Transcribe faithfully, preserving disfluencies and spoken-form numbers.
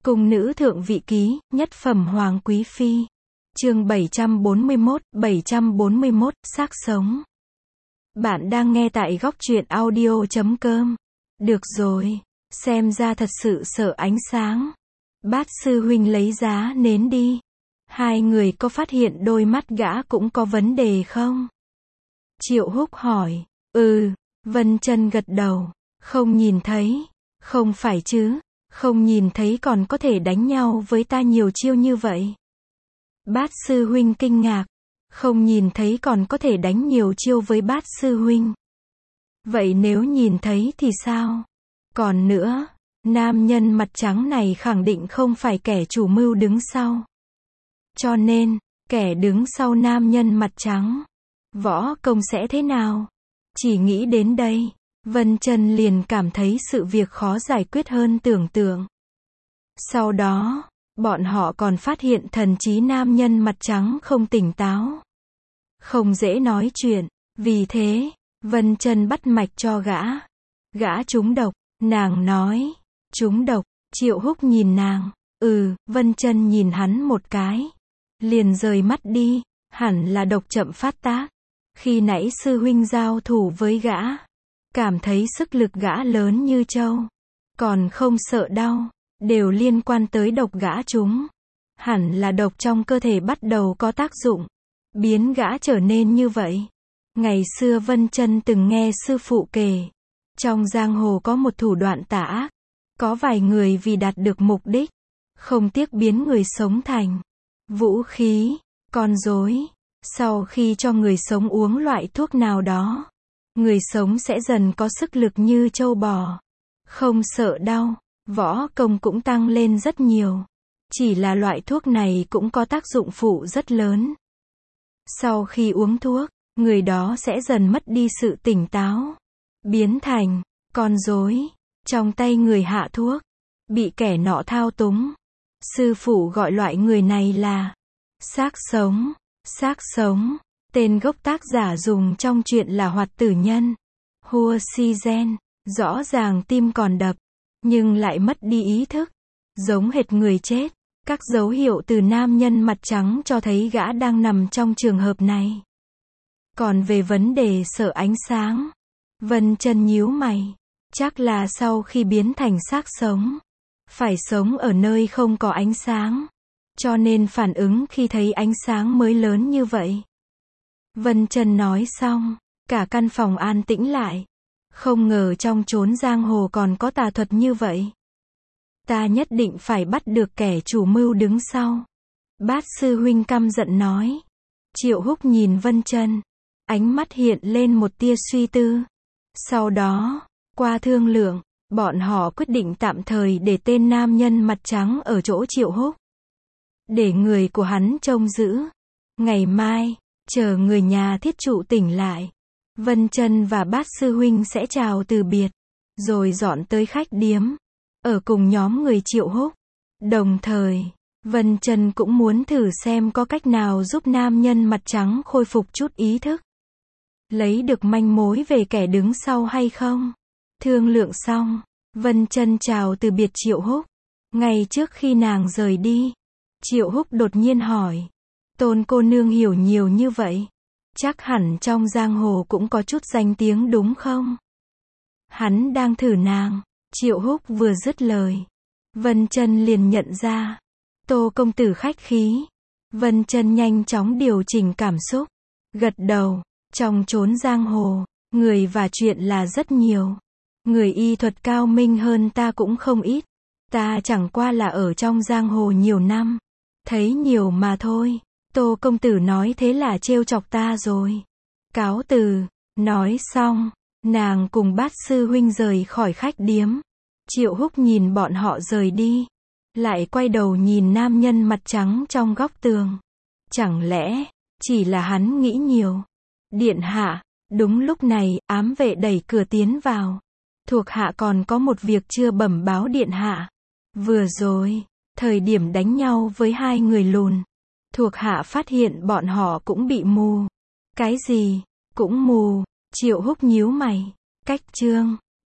Cung nữ thượng vị ký, nhất phẩm hoàng quý phi. Chương bảy trăm bốn mươi mốt, bảy trăm bốn mươi mốt, xác sống. Bạn đang nghe tại góc truyện audio chấm com. Được rồi, xem ra thật sự sợ ánh sáng. Bát sư huynh lấy giá nến đi. Hai người có phát hiện đôi mắt gã cũng có vấn đề không? Triệu Húc hỏi. Ừ, Vân Chân gật đầu. Không nhìn thấy. Không phải chứ, không nhìn thấy còn có thể đánh nhau với ta nhiều chiêu như vậy. Bát sư huynh kinh ngạc. Không nhìn thấy còn có thể đánh nhiều chiêu với bát sư huynh. Vậy nếu nhìn thấy thì sao? Còn nữa, nam nhân mặt trắng này khẳng định không phải kẻ chủ mưu đứng sau. Cho nên, kẻ đứng sau nam nhân mặt trắng, võ công sẽ thế nào? Chỉ nghĩ đến đây, Vân Chân liền cảm thấy sự việc khó giải quyết hơn tưởng tượng. Sau đó, bọn họ còn phát hiện thần trí nam nhân mặt trắng không tỉnh táo. Không dễ nói chuyện, vì thế, Vân Chân bắt mạch cho gã. Gã trúng độc, nàng nói, trúng độc. Triệu Húc nhìn nàng, ừ, Vân Chân nhìn hắn một cái. Liền rời mắt đi, hẳn là độc chậm phát tác. Khi nãy sư huynh giao thủ với gã, cảm thấy sức lực gã lớn như trâu. Còn không sợ đau, đều liên quan tới độc gã trúng. Hẳn là độc trong cơ thể bắt đầu có tác dụng, biến gã trở nên như vậy. Ngày xưa Vân Chân từng nghe sư phụ kể, trong giang hồ có một thủ đoạn tà ác, có vài người vì đạt được mục đích, không tiếc biến người sống thành vũ khí, con rối. Sau khi cho người sống uống loại thuốc nào đó, người sống sẽ dần có sức lực như trâu bò, không sợ đau, võ công cũng tăng lên rất nhiều. Chỉ là loại thuốc này cũng có tác dụng phụ rất lớn. Sau khi uống thuốc, người đó sẽ dần mất đi sự tỉnh táo, biến thành con rối trong tay người hạ thuốc, bị kẻ nọ thao túng. Sư phụ gọi loại người này là xác sống. Xác sống, tên gốc tác giả dùng trong truyện là Hoạt Tử Nhân, Hua Si Gen, rõ ràng tim còn đập, nhưng lại mất đi ý thức, giống hệt người chết. Các dấu hiệu từ nam nhân mặt trắng cho thấy gã đang nằm trong trường hợp này. Còn về vấn đề sợ ánh sáng, Vân Chân nhíu mày, chắc là sau khi biến thành xác sống, phải sống ở nơi không có ánh sáng, cho nên phản ứng khi thấy ánh sáng mới lớn như vậy. Vân Chân nói xong, cả căn phòng an tĩnh lại. Không ngờ trong chốn giang hồ còn có tà thuật như vậy. Ta nhất định phải bắt được kẻ chủ mưu đứng sau. Bát sư huynh căm giận nói. Triệu Húc nhìn Vân Chân, ánh mắt hiện lên một tia suy tư. Sau đó, qua thương lượng, bọn họ quyết định tạm thời để tên nam nhân mặt trắng ở chỗ Triệu Húc, để người của hắn trông giữ. Ngày mai, chờ người nhà thiết trụ tỉnh lại, Vân Chân và bát sư huynh sẽ chào từ biệt, rồi dọn tới khách điếm, ở cùng nhóm người Triệu Húc. Đồng thời, Vân Chân cũng muốn thử xem có cách nào giúp nam nhân mặt trắng khôi phục chút ý thức, lấy được manh mối về kẻ đứng sau hay không. Thương lượng xong, Vân Chân chào từ biệt Triệu Húc. Ngay trước khi nàng rời đi, Triệu Húc đột nhiên hỏi. Tôn cô nương hiểu nhiều như vậy, chắc hẳn trong giang hồ cũng có chút danh tiếng đúng không? Hắn đang thử nàng. Triệu Húc vừa dứt lời, Vân Chân liền nhận ra. Tô công tử khách khí. Vân Chân nhanh chóng điều chỉnh cảm xúc, gật đầu. Trong chốn giang hồ, người và chuyện là rất nhiều. Người y thuật cao minh hơn ta cũng không ít. Ta chẳng qua là ở trong giang hồ nhiều năm, thấy nhiều mà thôi. Tô công tử nói thế là trêu chọc ta rồi. Cáo từ. Nói xong, nàng cùng bát sư huynh rời khỏi khách điếm. Triệu Húc nhìn bọn họ rời đi, lại quay đầu nhìn nam nhân mặt trắng trong góc tường. Chẳng lẽ chỉ là hắn nghĩ nhiều? Điện hạ. Đúng lúc này, ám vệ đẩy cửa tiến vào. Thuộc hạ còn có một việc chưa bẩm báo điện hạ. Vừa rồi, thời điểm đánh nhau với hai người lùn, thuộc hạ phát hiện bọn họ cũng bị mù. Cái gì? Cũng mù? Triệu Húc nhíu mày. Cách trương.